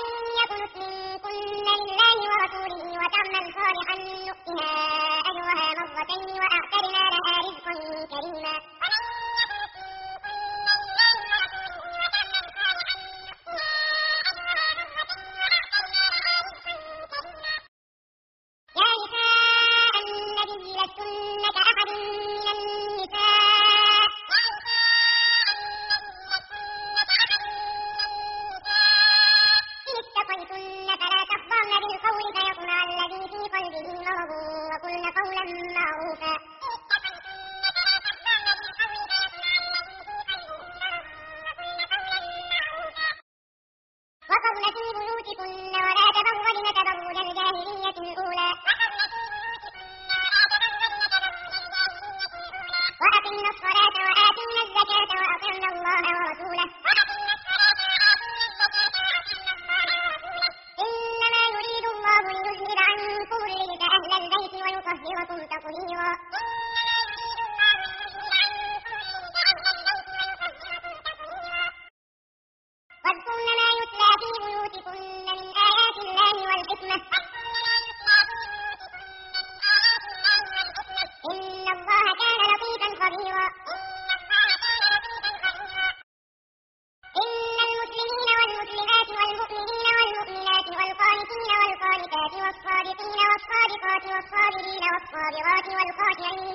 يقنت منكن لله ورسوله وتعمل صالحا نؤتها أجرها مرتين وأعتدنا لها رزقا كريما. يا نساء النبي لستن كأحد من النساء إن اتقيتن فلا تخضعن بالقول فيطمع الذي في قلبه مرض وقلن قولا معروفا. وقرن في بيوتكن ولا تبرجن تبرج الجاهلية الأولى وأقمنا الصلاة وآتينا الزكاة وأطعنا الله ورسوله إنما يريد الله ليذهب عنكم الرجس أهل البيت ويطهركم تطهيرا. واذكرن ما يتلى في بيوتكن من آيات الله والحكمة إن الله كان لطيفا خبيرا. إن المسلمين والمسلمات والمؤمنين والمؤمنات والقانتين والقانتات والصادقين والصادقات والصابرين والصابرات والخاشعين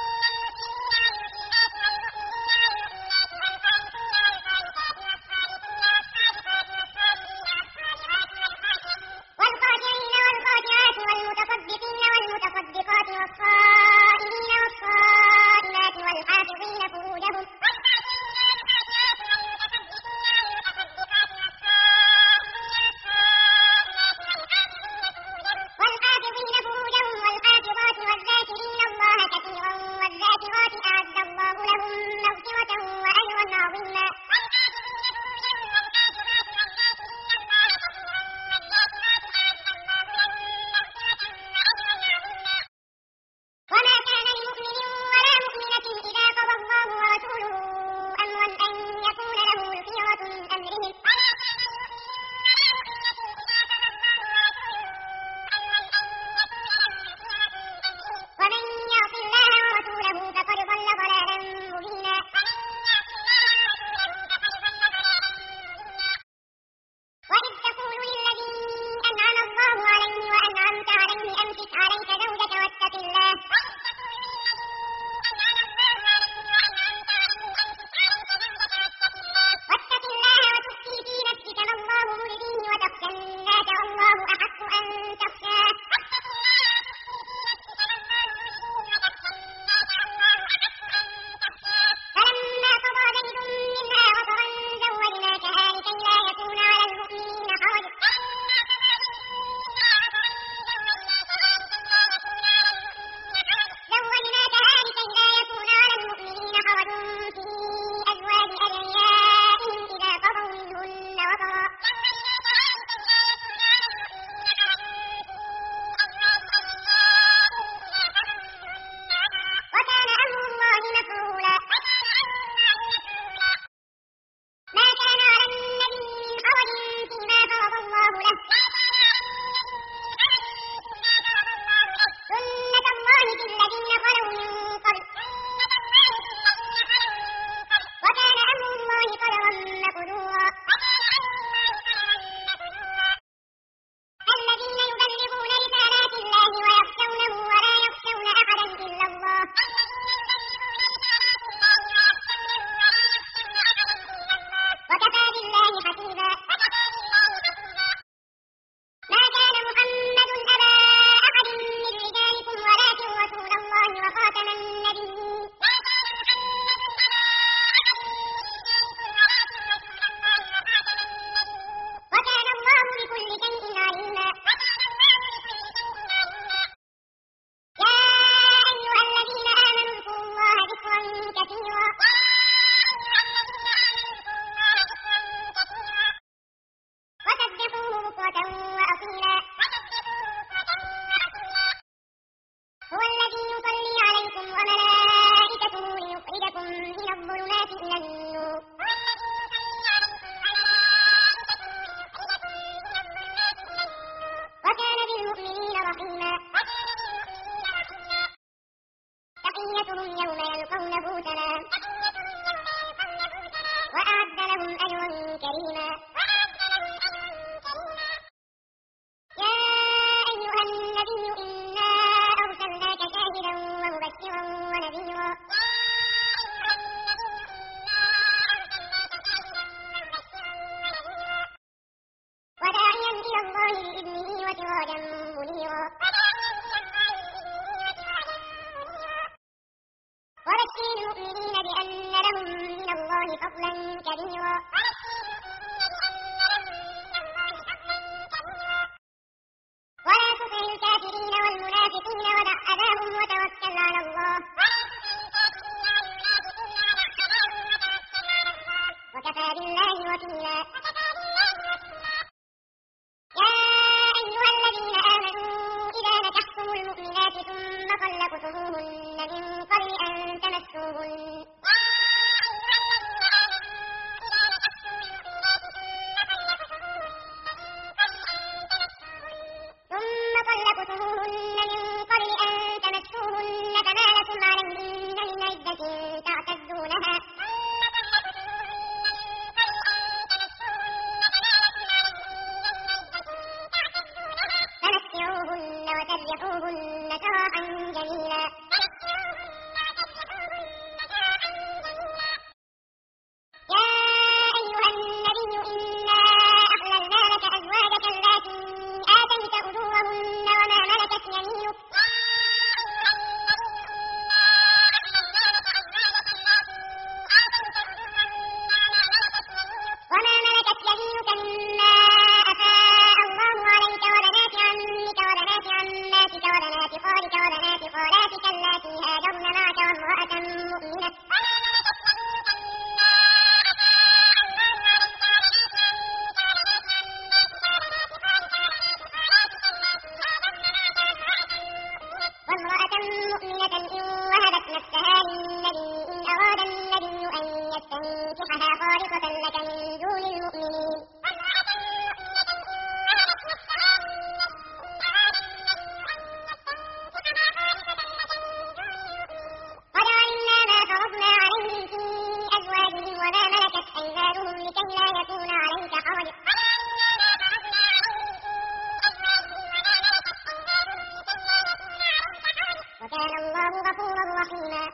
والخاشعات والمتصدقين والمتصدقات والصائمين والصائمات والحافظين فروجهم والحافظات والذاكرين الله كثيرا والذاكرات أعد الله لهم مغفرة وأجرا عظيما. وما كان لمؤمن ولا مؤمنة إذا قضى الله ورسوله أمرا أن يكون لهم الخيرة من أمرهم ومن يعص الله ورسوله فقد ضل ضلالا مبينا. وإذ تقول للذي أنعم الله عليه وأنعمت عليه أمسك عليك زوجك واتق الله وتخفي في نفسك ما الله مبديه وتخشى الناس والله أحق أن تخشاه فلما قضى زيد منها وطرا زوجناكها لكي لا يكون على المؤمنين حرج في أزواج أدعيائهم إذا قضوا منهن وطرا وكان أمر الله مفعولا. ما كان على النبي من حرج فيما فرض الله له سنة الله في الذين خلوا من قبل وكان أمر الله قدرا مقدورا. الذين يبلغون رسالات الله ويخشونه ولا يخشون أحدا إلا الله وكفى بالله حسيبا. ما كان محمد أبا أحد من رجالكم ولكن رسول الله وخاتم النبيين وكان الله بكل شيء عليما. يا أيها الذين آمنوا اذكروا الله ذكرا كثيرا وسبحوه بكرة وأصيلا. هو الذي يصلي عليكم وملائكته ليخرجكم من الظلمات إلى النور طلقتموهن من قبل أن تمسوهن فما لكم عليهن من عدة تعتدونها فمتعوهن وسرحوهن سراحا جميلا. يا أيها النبي إنا أحللنا لك أزواجك اللاتي آتيت أجورهن وما ملكت يمينك مما أفاء الله عليك وبنات عمك وبنات عماتك وبنات خالك وبنات خالاتك اللاتي هاجرن معك وامرأة مؤمنة إن وهبت نفسها للنبي إن أراد النبي أن يستنكحها خالصة لك من دون المؤمنين. قد علمنا ما فرضنا عليهم في أزواجهم وما ملكت أيمانهم لكي لا يكون عليك حرج. وكان الله غفورا رحيما.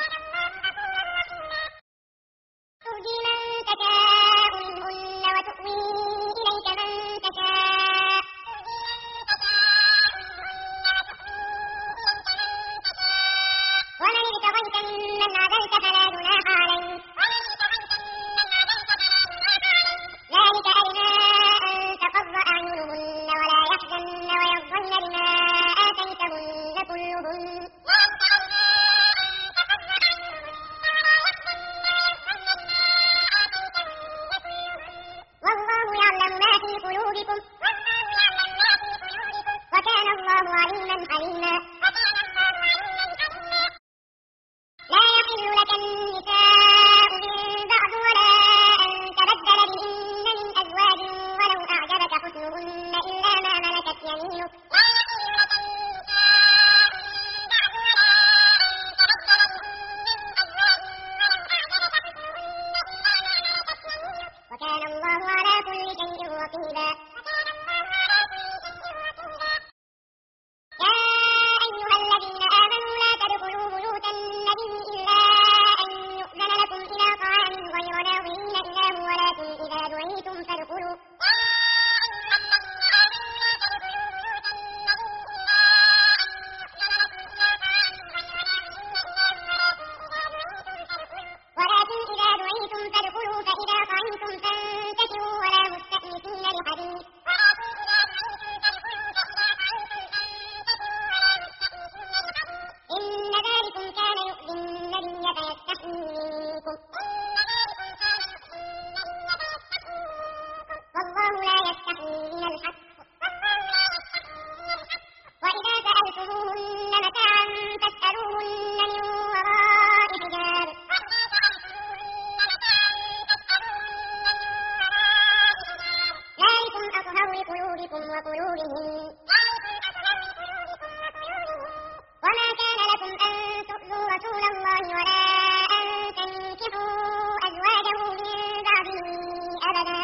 ترجي من تشاء منهن وتؤوي إليك من تشاء ومن ابتغيت ممن عزلت فلا جناح عليك ذلك أدنى أن تقر أعينهن ولا يحزن ويرضين بما آتيتهن كلهن والله يعلم ما في قلوبكم وكان الله عليما حليما. لا يحل لك النساء من بعد ولا أن تبدل بهن من أزواج ولو أعجبك حسنهن إلا ما ملكت يمينك وكان الله على كل شيء رقيبا. يا أيها الذين آمنوا لا تدخلوا بيوت النبي إلا أن يؤذن لكم إلى طعام غير ناظرين إناه ولكن إذا دعيتم فادخلوا فإذا طعمتم فانتشروا ولا مستأنسين لحديث إن ذلكم كان يؤذي النبي فيستحيي منكم والله لا يستحيي من الحق. وإذا سألتموهن متاعا فاسألوهن من وراء حجاب ذلكم أطهر لقلوبكم وقلوبهم. وما كان لكم أن تؤذوا رسول الله ولا أن تنكحوا أزواجه من بعده أبدا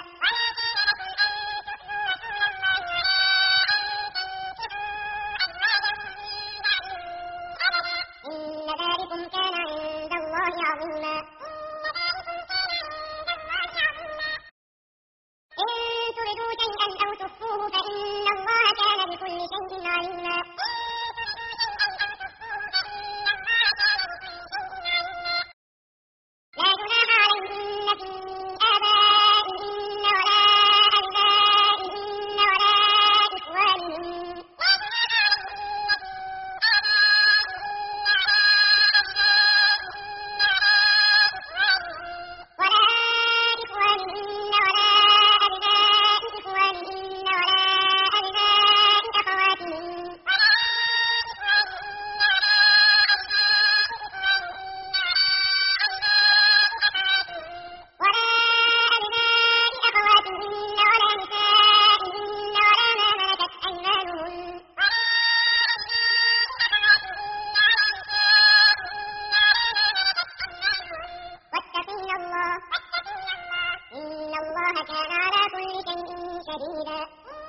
إن ذلكم كان عند الله عظيما. إن تبدوا شيئا أو تخفوه فإن الله كان بكل شيء عليما. لا جناح عليهن في آبائهن ولا أبنائهن ولا إخوانهن ولا أبناء أخواتهن ولا أبناء أخواتهن مبينا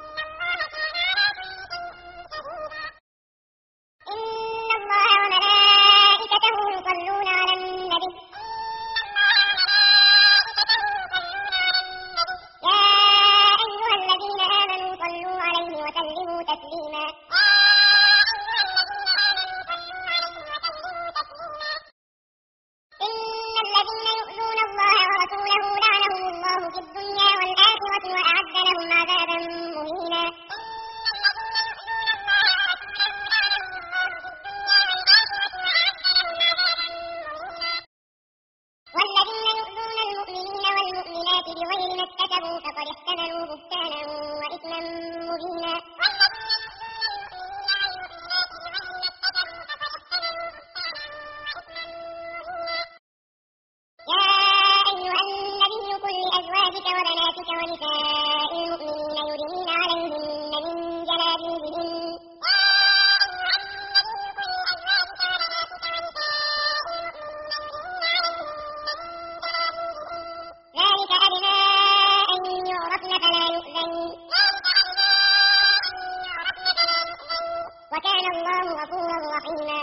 إن الله وملائكته يصلون على النبي يا أيها الذين آمنوا صلوا عليه وسلموا تسليما إن الذين يؤذون الله ورسوله لعنهم الله في الدنيا والآخرة وأعد لهم عذابا مهينا والذين يؤذون المؤمنين والمؤمنات بغير ما اكتسبوا فقد احتملوا بهتانا وإثما مبينا يا أيها النبي قل لأزواجك وبناتك ونساء المؤمنين يدنين عليهن من جلابيبهن ذلك أدنى أن يعرفن فلا يؤذين وكان الله غفورا رحيما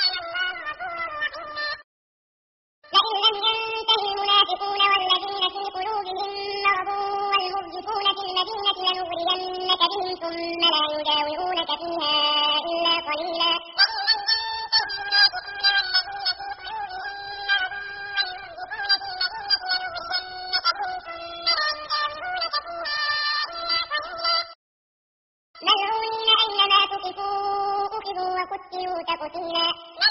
لئن لم ينته المنافقون والذين في قلوبهم مرض والمرجفون في المدينة لنغرينك بهم ثم لا يجاورونك فيها إلا قليلا ملعونين أينما ثقفوا أخذوا وقتلوا تقتيلا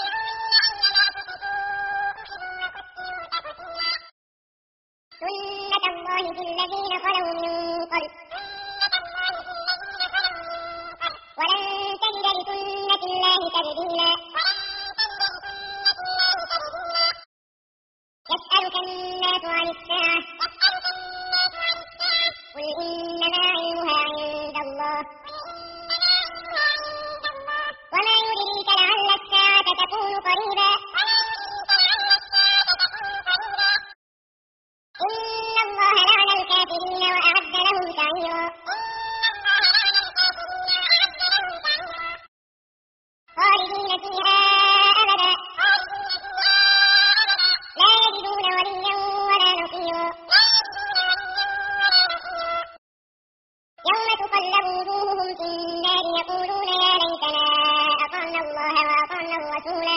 سنة الله في الذين خلوا من قبل ولن تجد لسنة الله تبديلا يسألك الناس عن الساعة قل إنما علمها عند الله وما يدريك لعل الساعة تكون قريبا إن الله لعن الكافرين وأعد لهم سعيرا خالدين فيها أبدا لا يجدون وليا ولا نصيرا يوم تقلب وجوههم في النار يقولون يا ليتنا أطعنا الله وأطعنا الرسولا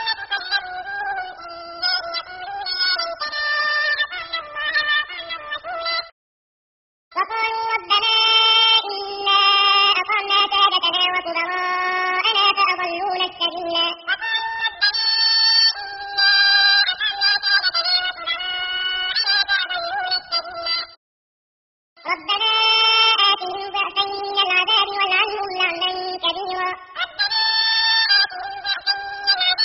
وقالوا ربنا إنا أطعنا سادتنا وكبراءنا فأضلونا السبيلا ربنا آتهم ضعفين من العذاب والعنهم لعنا كبيرا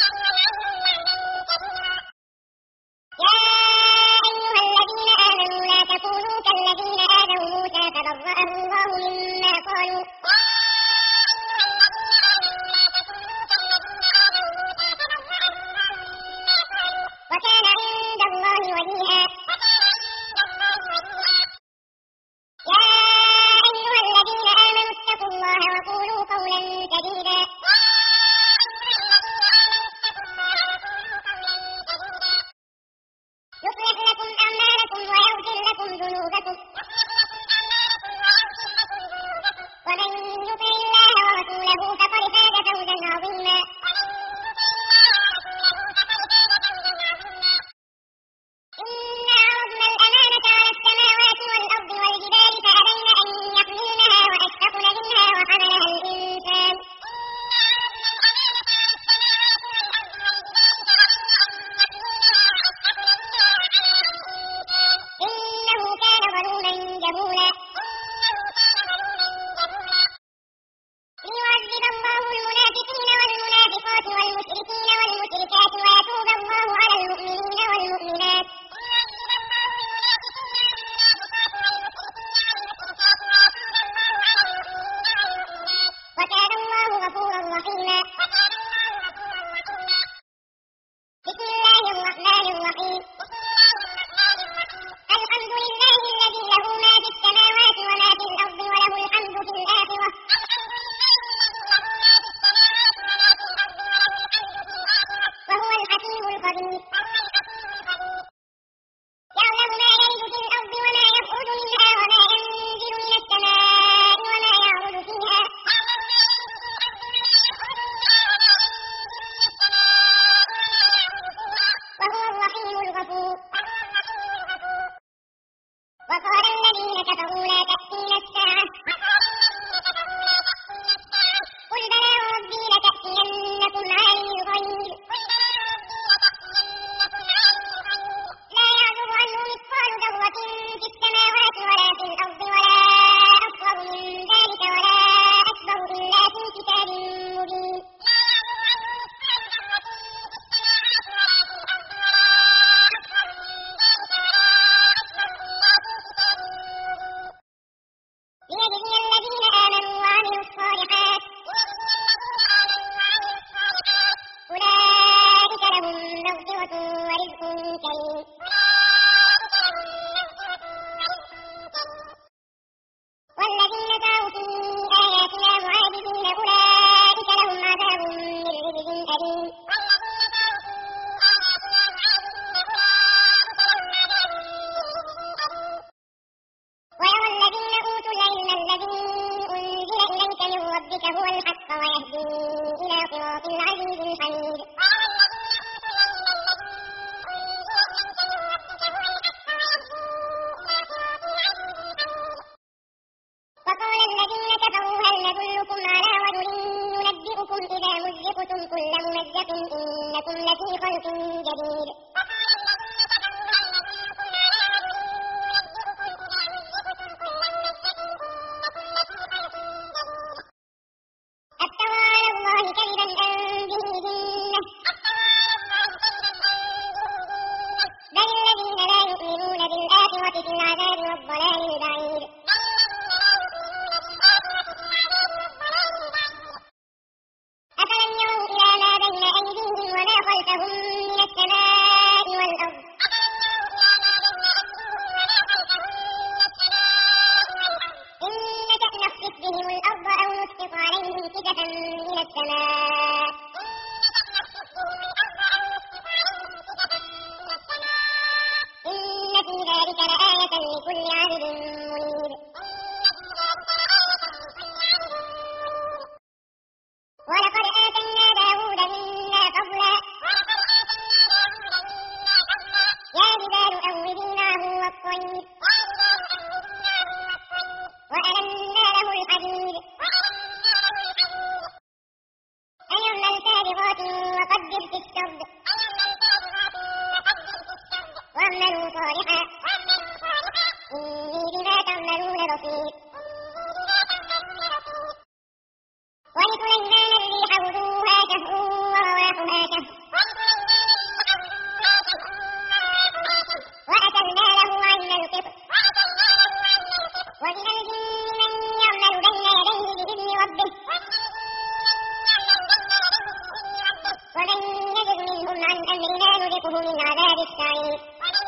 كريم. والذين سعوا في آياتنا معاجزين أولئك لهم عذاب من رجز أليم. ويرى الذين أوتوا العلم الذي أنزل إليك من ربك هو الحق ويهدي إلى صراط العزيز الحميد. وقال الذين كفروا هل ندلكم على رجل ينبئكم إذا مزقتم كل ممزق إنكم لفي خلق جديد. أفترى على الله كذبا أم به جنة بل الذين لا يؤمنون بالآخرة في العذاب والضلال البعيد. أفلم يروا إلى ما بين أيديهم وما خلفهم من السماء والأرض إن نشأ نخسف بهم الأرض أو نسقط عليهم كسفا من السماء إن في ذلك لآية لكل عبد منيب. ولقد آتينا داود منا فضلا يا جبال أوبي معه والطير وألنا له الحديد أن يعمل سابغات وقدر في السرد واعملوا صالحا إني بما تعملون بصير. ولسليمان الريح غدوها شهر ورواحها شهر وأسلنا له عين القطر ومن الجن من يعمل بين يديه بإذن ربه ومن يزغ منهم عن أمرنا نذقه من عذاب السعير.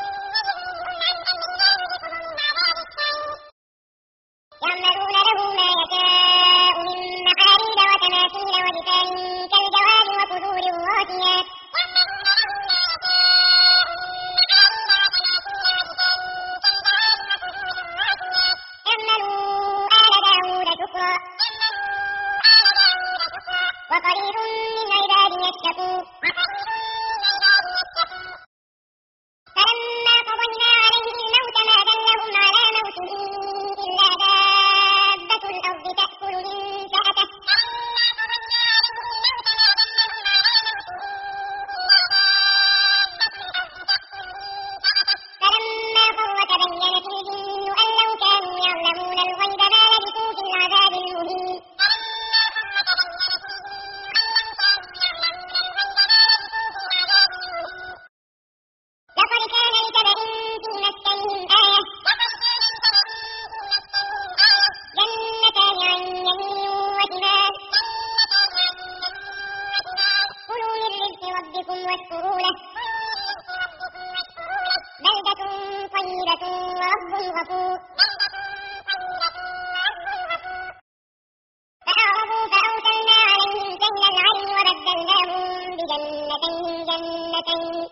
يعملون له ما يشاء من محاريب وتماثيل وجفان كالجواب وقدور الراسيات اعملوا آل داود شكرا وقليل من عبادي الشكور. فلما قضينا عليه الموت ما دلهم على موته إلا دابة الأرض تأكل من سأته فلما خر تبينت الجن أن لو كانوا يعلمون الغيب ما لبثوا في العذاب المهين. لقد كان لسبإ في مسكنهم آية جنتان عن يمين وشمال كلوا من رزق ربكم واشكروا له بلدة طيبة ورب غفور. فأعرضوا فأرسلنا عليهم سيل العرم وبدلناهم بجنتين جنتين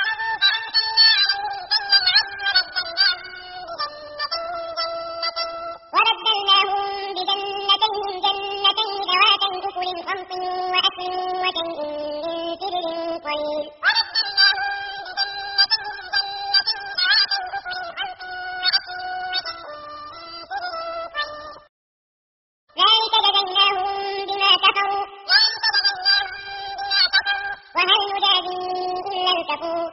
ذواتي أكل خمط وأكل وشيء من سدر قليل. ذلك جزيناهم بما كفروا وهل نجازي إلا الكفور.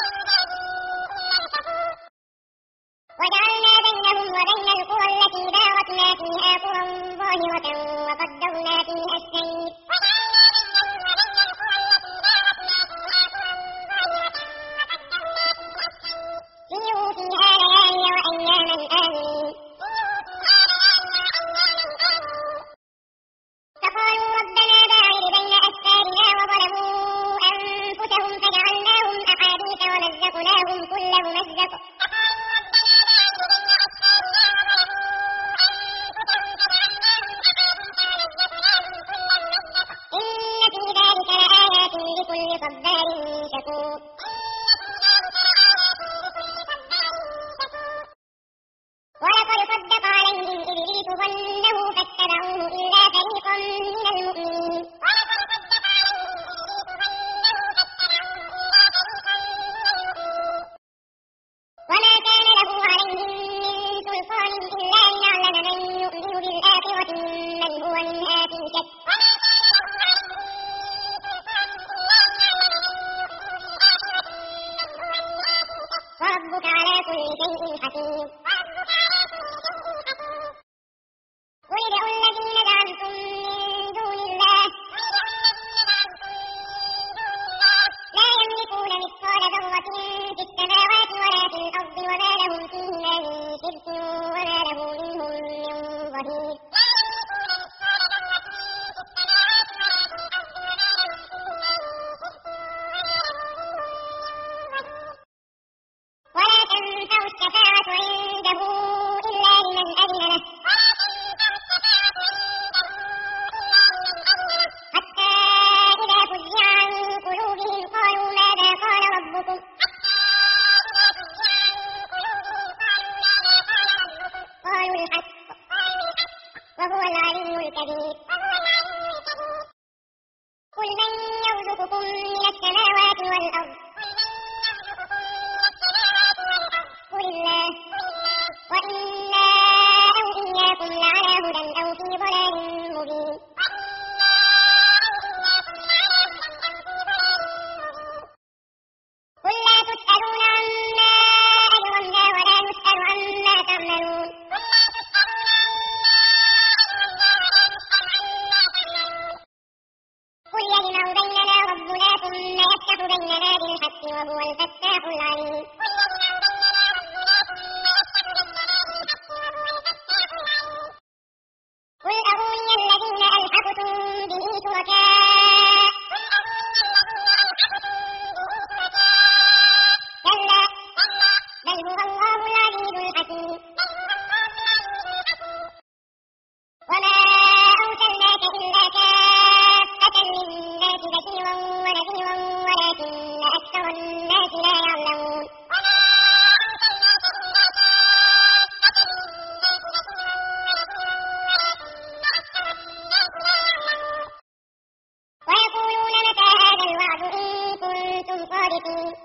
وجعلنا بينهم وبين القرى التي باركنا فيها قرى ظاهرة وقدرنا فيها السير. سيروا فيها ليالي وأياما آمنين. فقالوا ربنا باعد بين أسفارنا وظلموا أنفسهم فجعلناهم أحاديث ادعوا الذين زعمتم من دون الله لا يملكون مثقال ذرة في السماوات ولا في الأرض وما لهم فيهما من شرك وما له منهم من ظهير ولا تنفع الشفاعة عنده إلا لمن أذن له حتى إذا فزع عن قلوبهم قالوا ماذا قال ربكم قالوا الحق وهو العلي الكبير قل من يرزقكم من السماوات والأرض قل الله وإنا أو إياكم لعلى هدى أو في ضلال مبين قل لا تسألون عما أجرمنا ولا نسأل عما تعملون قل يجمع بيننا ربنا ثم يفتح بيننا بالحق وهو الفتاح العليم قل أروني الذين ألحقتم به شركاء كلا بل هو الله العزيز الحكيم وما أرسلناك إلا كافة للناس بشيرا ونذيرا ولكن أكثر الناس لا يعلمون ويقولون متى هذا الوعد إن كنتم صادقين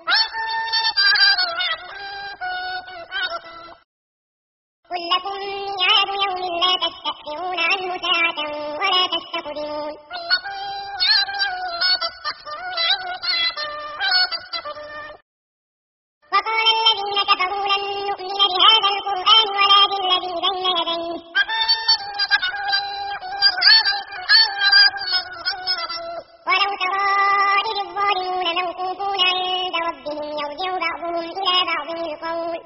قل لكم ميعاد يوم لا تستأخرون عنه ساعة ولا تستقدمون وقال الذين كفروا لن نؤمن بهذا القرآن ولا بالذي بين يديه ولو ترى إذ الظالمون موقوفون عند ربهم يرجع بعضهم إلى بعض القول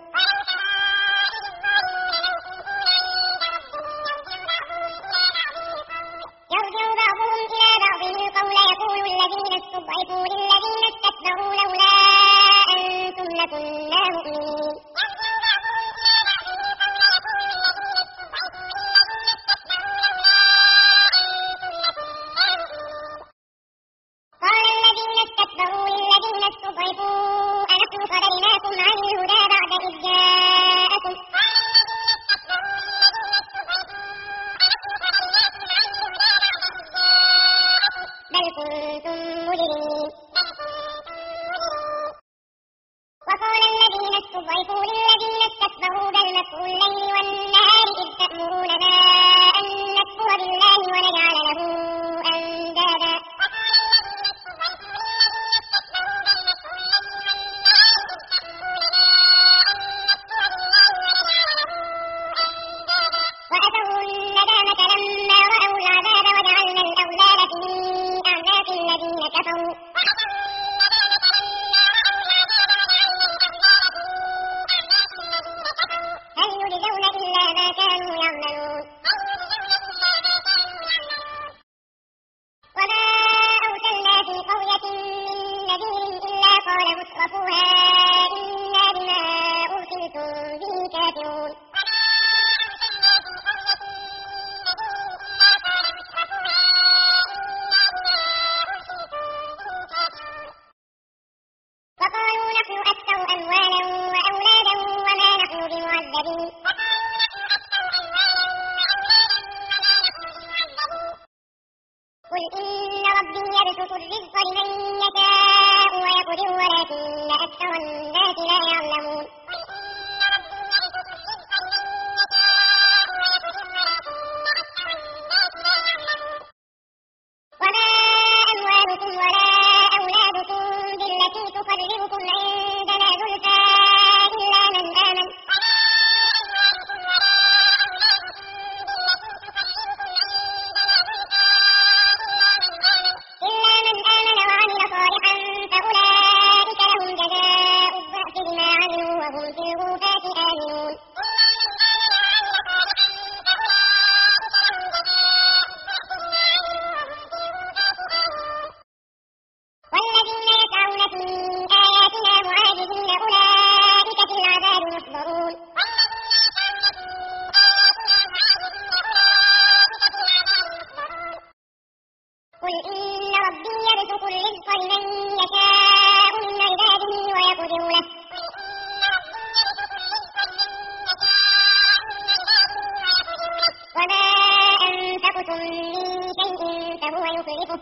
أنفقتم من شيء فهو يخلفه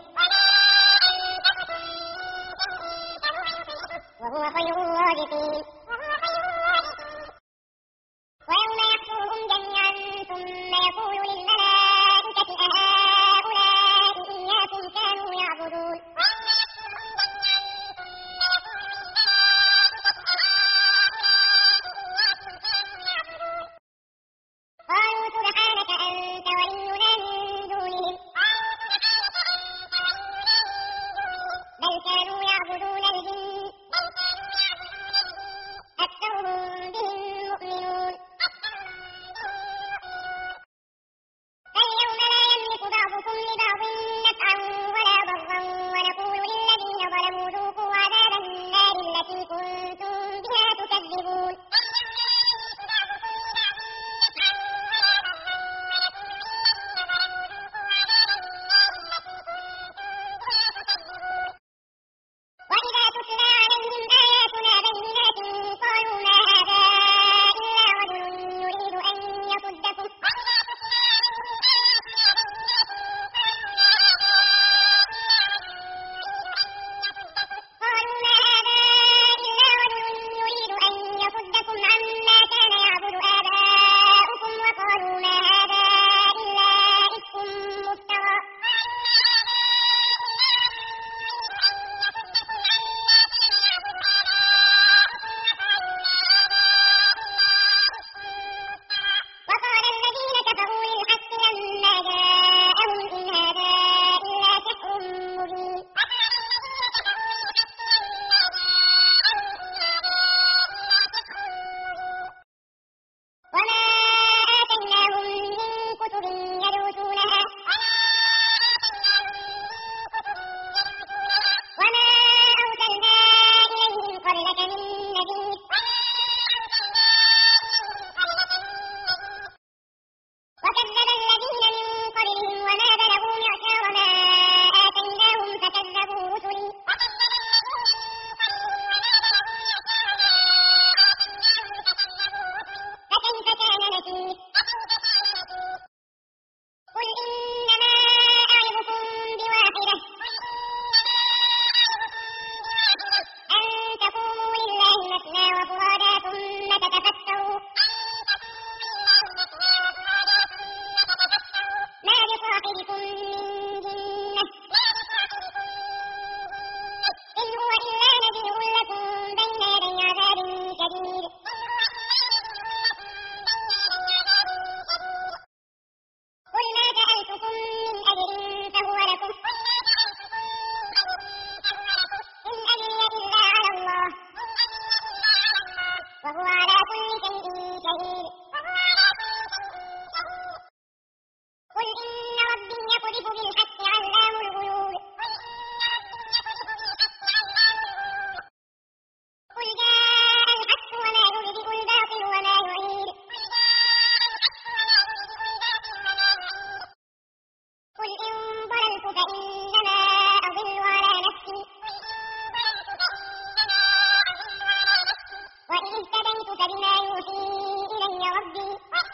وهو خير الرازقين. ويوم يحشرهم جميعا ثم يقول للملائكة أهؤلاء إياكم كانوا يعبدون قالوا سبحانك أنت ولينا من دونهم بل كانوا يعبدون الجن أكثرهم بهم مؤمنون. فاليوم لا يملك بعضكم لبعض نفعا ولا ضرا ونقول للذين ظلموا ذوقوا عذاب النار التي كنتم بها تكذبون. وإذا تتلى عليهم آياتنا بينات قالوا ما هذا إلا رجل يريد أن يصدكم عما كان يعبد آباؤكم وقالوا ما هذا إلا إفك مفترى. وقال الذين كفروا للحق لما جاءهم إن هذا إلا سحر مبين. وما آتيناهم من كتب يدرسونها وما أرسلنا إليهم قبلك من نذير. وكذب الذين من قبلهم وما بلغوا معشار ما آتيناهم فكذبوا رسلي فكيف كان نكير. قل إنما أعظكم بواحدة أن تقوموا لله مثنى وفرادا ثم تتفكروا ما بصاحبكم من جنة إن هو إلا نذير لكم بين يدي عذاب شديد. قل ما سألتكم من أجر فهو لكم إن أجري إلا على الله وهو على كل شيء شهيد. قل إن ربي يقذف بالحق علام الغيوب. قل جاء الحق وما يبدئ الباطل وما يعيد. قل إن ضللت فإنما أضل على نفسي وإن اهتديت فبما يوحي إلي ربي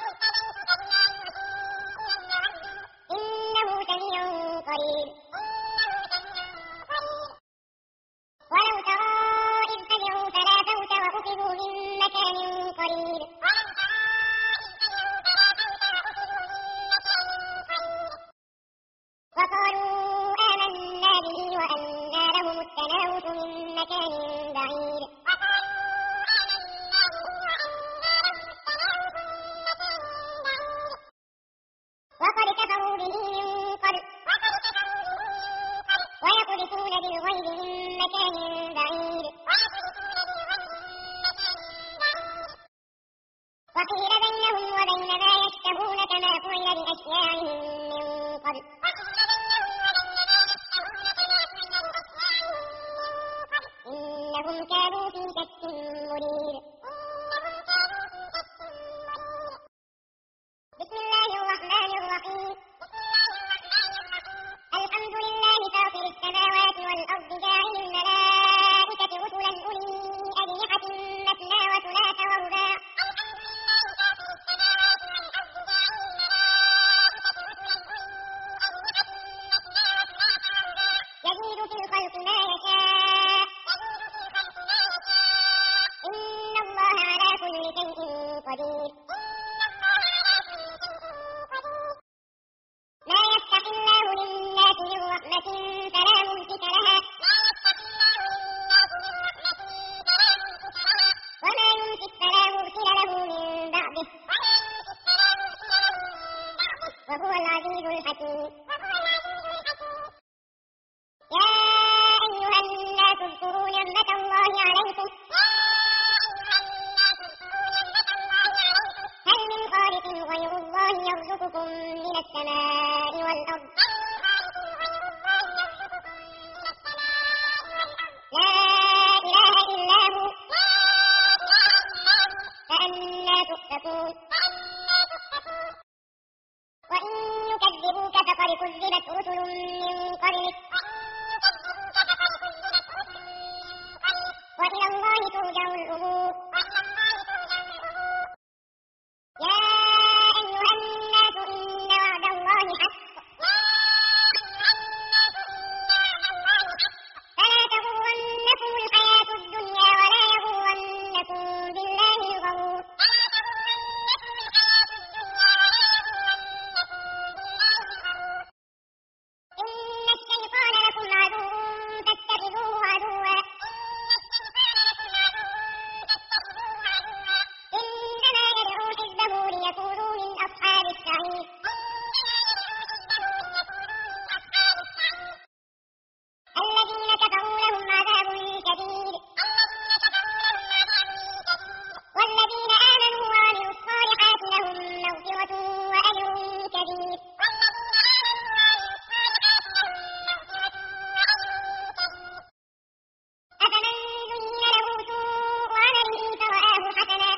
إنه سميع قريب. ولو ترى إذ فزعوا فلا فوت وأخذوا من مكان قريب وقالوا آمنا به وأنى لهم التناوش من مكان بعيد. وقد كفروا به من قبل ويقذفون بالغيب من مكان بعيد. وقيل بينهم وبين ما يشتهون كما فعل بأشياعهم من قبل إنهم كانوا في شك مريب. بسم الله الرحمن الرحيم. الحمد لله فاطر السماوات والأرض جاعل الملائكة رسلا أولي أجنحة مثنى وثلاث ورباع رحمة فلا ممسك لها وما يمسك فلا مرسل له من بعده وهو العزيز الحكيم. يا أيها الناس اذكروا نعمة الله عليكم هل من خالق غير الله يرزقكم من السماء والأرض لا إله إلا هو فأنى تؤفكون. وإن يكذبوك فقد كذبت رسل من قبلك وإلى الله ترجع الأمور. يا أيها الناس إن وعد الله حق فلا تغرنكم الحياة الدنيا ولا يغرنكم بالله الغرور. إن الشيطان لكم عدو فاتخذوه عدوا إنما يدعو حزبه ليكونوا من أصحاب السعير. الذين كفروا لهم عذاب شديد والذين آمنوا وعملوا الصالحات لهم مغفرة وأجر كبير. أفمن زين له سوء عمله فرآه حسنا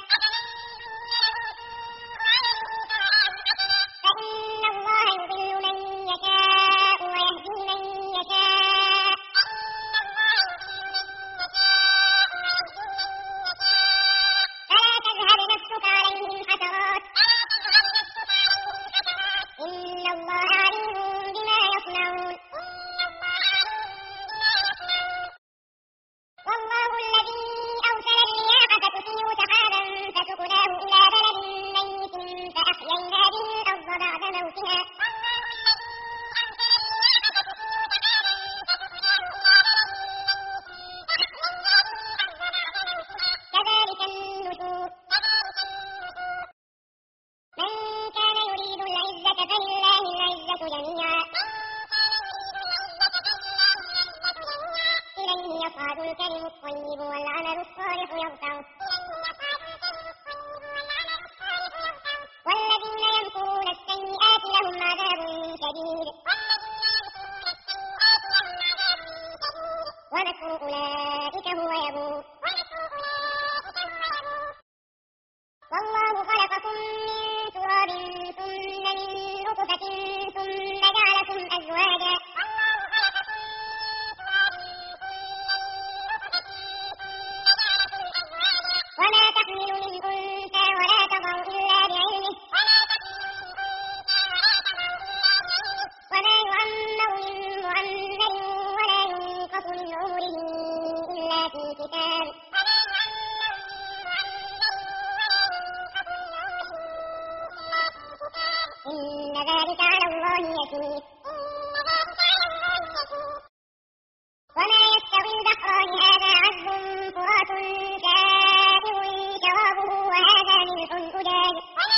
فإن الله يضل من يشاء ويهدي من يشاء فلا تذهب نفسك عليهم حسرات إن الله عليم بما يصنعون. والله الذي أرسل الرياح فتثير سحابا فسقناه إلى بلد ميت فأحيينا به الأرض بعد موتها كذلك النشور. من كان يريد العزة فلله العزة جميعا إليه يصعد الكلم الطيب والعمل الصالح يرفعه والذين يمكرون السيئات لهم عذاب شديد ومكر أولئك هو يبور. والله خلقكم من تراب ثم من نطفة ثم جعلكم أزواجا وما تحمل من أنثى ولا تضع إلا بعلمه وما يعمر من معمر ولا ينقص من عمره إلا في كتاب إن ذلك على الله يسير. وما يستوي البحران هذا عذب فرات سائغ شرابه وهذا ملح أجاج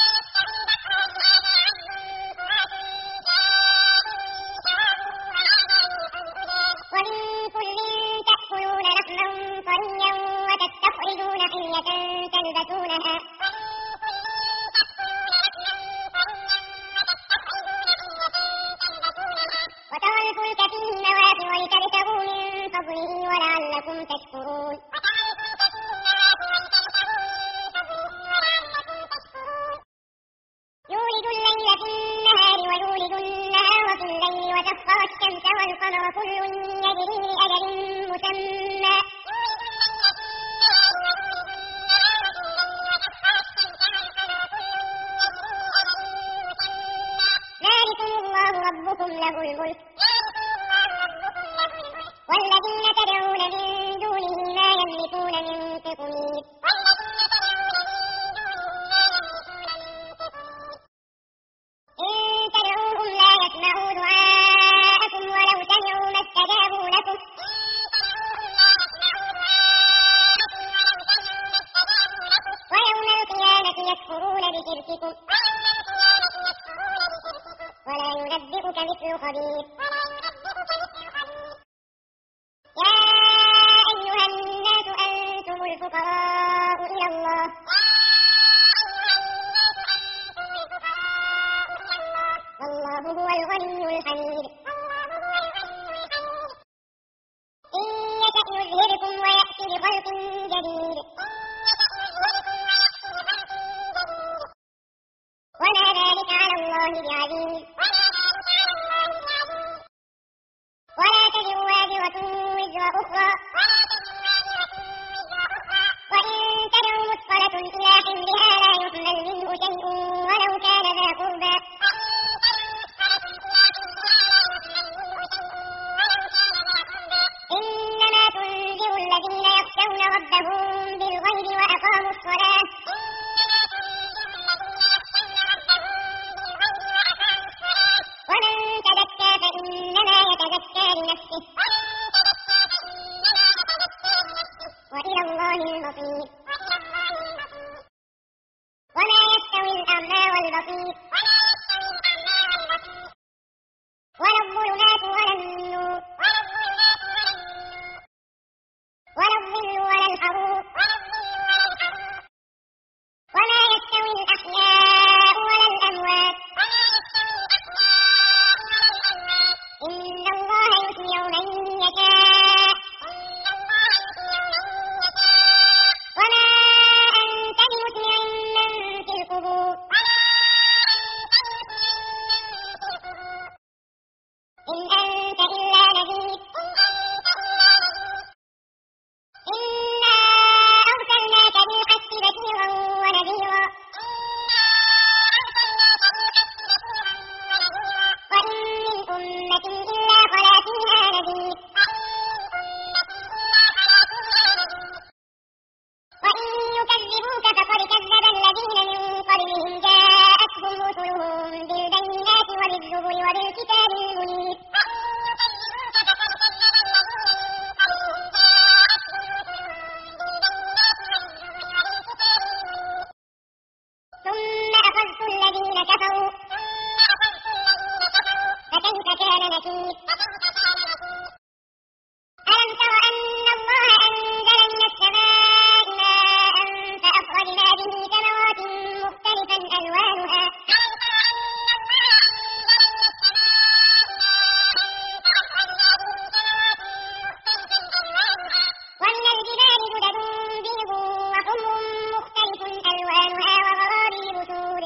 ومن كل تأكلون لحما طريا وتستخرجون حلية تلبسونها وترى الفلك فيه مواخر ولتبتغوا من فضله ولعلكم تشكرون. يولد الليل في النهار ويولد النهار في الليل وسخر الشمس والقمر كل يجري لأجل مسمى ذلكم الله ربكم له الملك والذين تدعون من دونه ما يملكون من قطمير. إن تدعوهم لا يسمعوا دعاءكم ولو سمعوا مثل خبير. يا أيها الناس أنتم الفقراء إلى الله والله هو الغني الحميد. إن يشأ يذهبكم ويأتي بخلق جديد وما ذلك على الله بعزيز. ولا تزر وازرة وزر أخرى وإن تدع مثقلة إلى حملها لا يحمل منه شيء ولو كان ذا قربى إنما تنذر الذين يخشون ربهم بالغيب وأقاموا الصلاة ومن تزكى فإنما يتزكى لنفسه وإلى الله المصير. وما يستوي الأعمى والبصير ولا الظلمات ولا النور ولا الظل ولا الحرور وما يستوي الأحياء ولا الأموات إن الله يسمع من يشاء وما أنت بمسمع من في القبور إن أنت إلا نذير. إنا أرسلناك بالحق بشيرا ونذيرا وإن من أمة إلا خلا فيها نذير وإن يكذبوك فقد كذب الذين من قبلهم جاءتهم رسلهم بالبينات وبالزبر وبالكتاب المنير ثم أخذت الذين كفروا فكيف كان نكير. ألم تر أن الله أنزل من السماء ماء فأخرجنا به ثمرات مختلفا ألوانها ومن الجبال جدد بيض وحمر مختلف ألوانها وغرابيب سود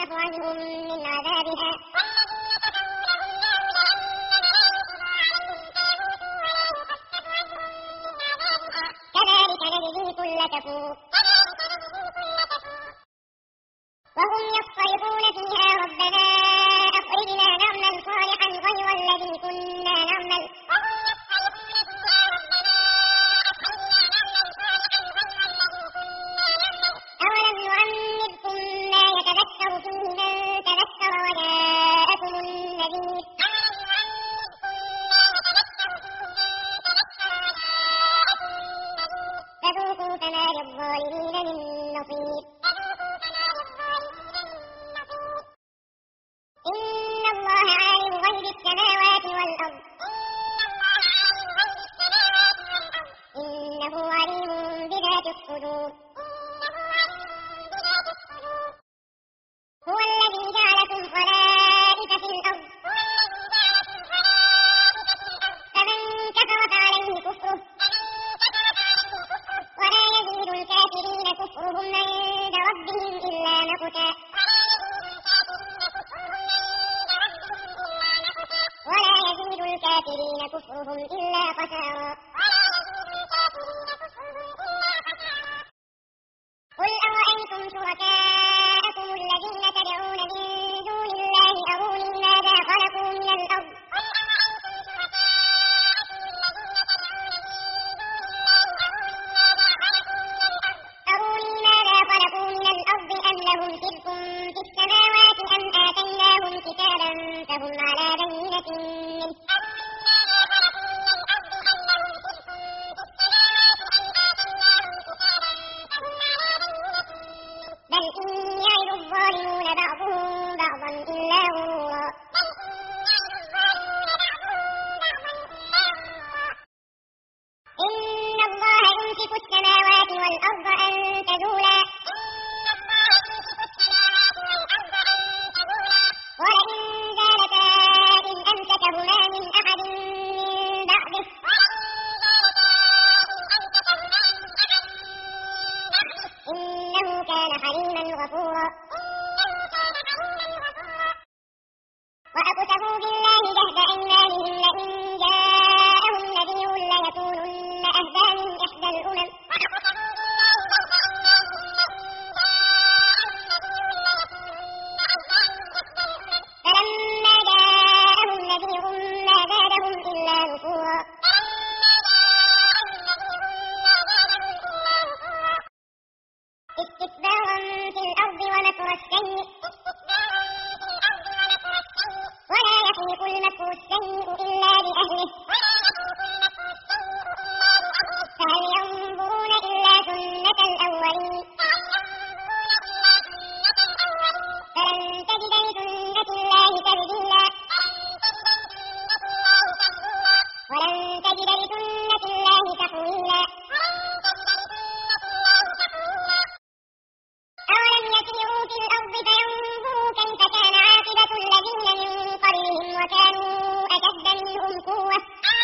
يخفف عنهم من عذابها كذلك نجزي كل كفور وهم يصطرخون فيها ربنا أخرجنا نعمل صالحا غير الذي كنا نعمل أولم نعمركم ما يتذكر فيه من تذكر وجاءكم النذير فذوقوا فما للظالمين من نصير إن الله عالم غيب السماوات والأرض إنه عليم بذات الصدور هو الذي جعلكم خلائف في الأرض فمن كفر فعليه كفره ولا يزيد الكافرين كفرهم عند ربهم إلا مقتا ولا يزيد الكافرين كفرهم إلا خسارا قل أرأيتم شركاءكم الذين تدعون من دون الله أروني ماذا خلقوا من الأرض أم لهم شرك في السماوات أم آتيناهم كتابا فهم على بينة منه بل إن يعد الظالمون بعضهم بعضا إلا غرورا إن الله يمسك السماوات والأرض أن تزولا ولئن زالتا إن أمسكهما من أحد من بعده إنه كان حليما غفورا وأقسموا بالله جهد أيمانهم لئن جاءهم نذير ليكونن أهدى من إحدى الأمم فلما جاءهم نذير ما زادهم إلا نفورا استكبارا في الأرض ومكر السيء ولا يحيق المكر السيء إلا بأهله فهل ينظرون إلا سنة الأولين فلن تجد لسنة الله تبديلا ولن تجد لسنة الله تحويلا أولم يسيروا في الأرض فينظروا كيف كان عاقبة الذين من قبلهم وكانوا أشد منهم قوة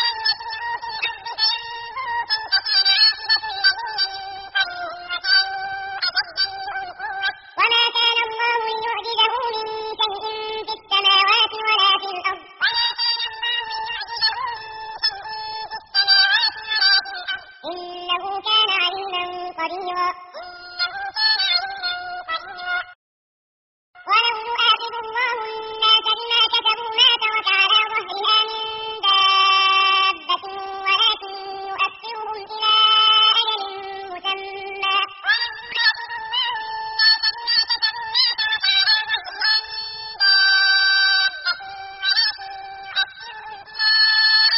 وما كان الله ليعجزه من شيء في السماوات ولا في الأرض إنه كان عليما قديرا ولو يؤاخذ الله الناس بما كسبوا ما ترك على ظهرها من دابة ولكن يؤخرهم إلى أجل مسمى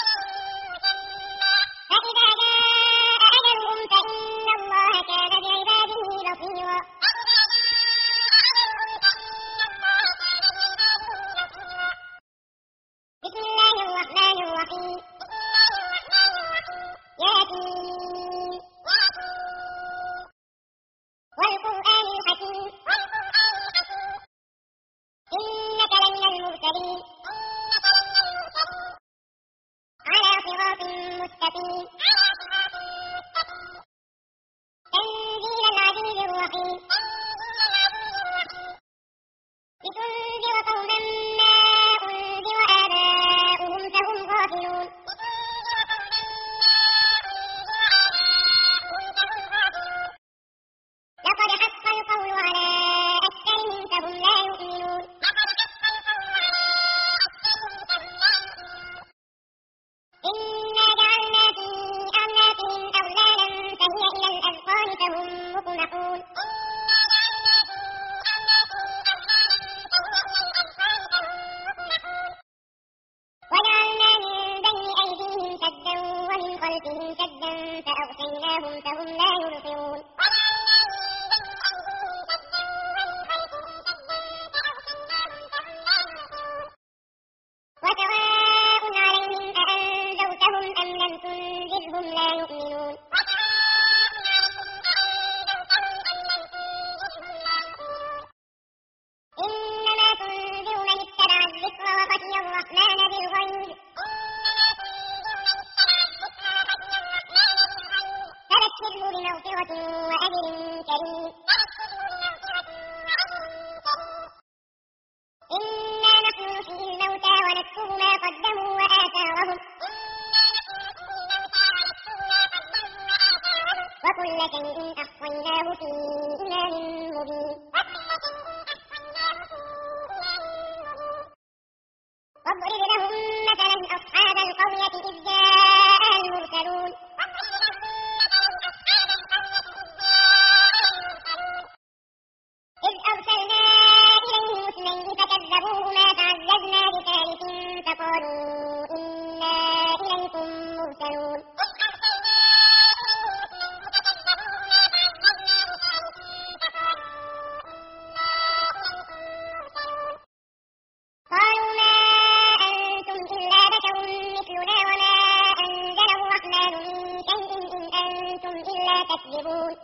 فإذا جاء أجلهم فإن الله كان بعباده الشيطان فهم مطمحون وجعلنا من بين أيديهم سدا ومن خلفهم سدا فأغشيناهم فهم لا يبصرون وسواء عليهم أأنذرتهم أم لم تنذرهم لا يؤمنون إنما تنذر من اتبع الذكر وخشي الرحمن بالغيب فبشره بمغفرة وأجر كريم إنا نحن نحيي الموتى ونكتب ما قدموا وآثارهم وكل شيء أحصيناه في إمام مبين واضرب لهم مثلا أصحاب القرية إذ جاء المرسلون إذ أرسلنا إليهم اثنين فكذبوهما فعززنا بثالث فقالوا إنا إليكم مرسلون قالوا ما أنتم إلا بشر مثلنا وما أنزل الرحمن من شيء إن أنتم إلا تكذبون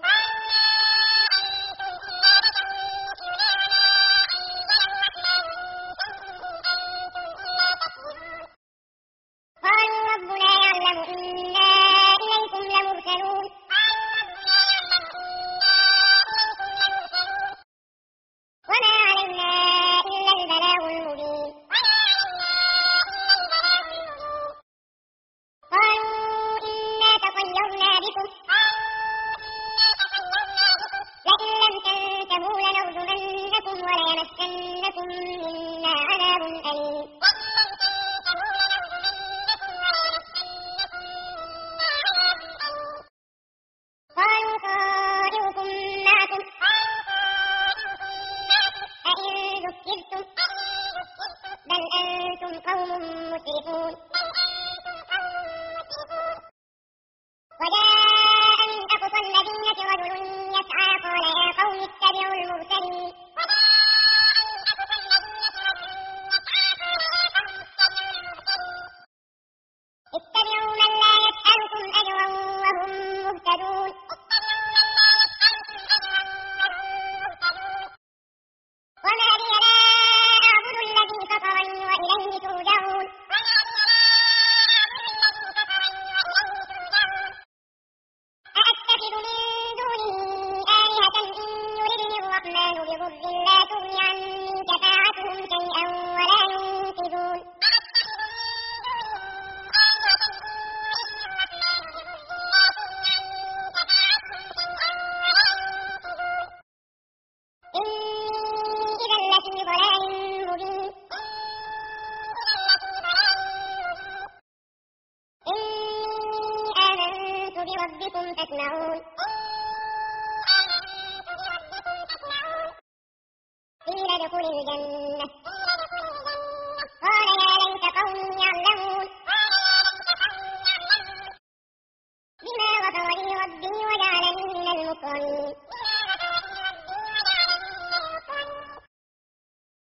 قالوا ربنا يعلم إنا إليكم لمرسلون وما علينا إلا البلاغ المبين قالوا إنا تطيرنا بكم لئن لم تنتهوا لنرجمنكم وليمسنكم منا عذاب أليم قالوا طائركم معكم أئن ذكرتم بل أنتم قوم مسرفون وجاء من أقصى المدينة رجل يسعى قال يا قوم اتبعوا المرسلين اتبعوا من لا يسألكم أجرا وهم مهتدون وما لي لا أعبد الذي فطرني وإليه ترجعون أأتخذ من دونه آلهة إن يردني الرحمن بضر لا تغني عني شفاعتهم شيئا ولا ينقذون إني إذا لفي ضلال مبين إني آمنت بربكم فاسمعون قيل ادخل الجنة قال يا ليت قومي يعلمون بما غفر لي ربي وجعلني من المكرمين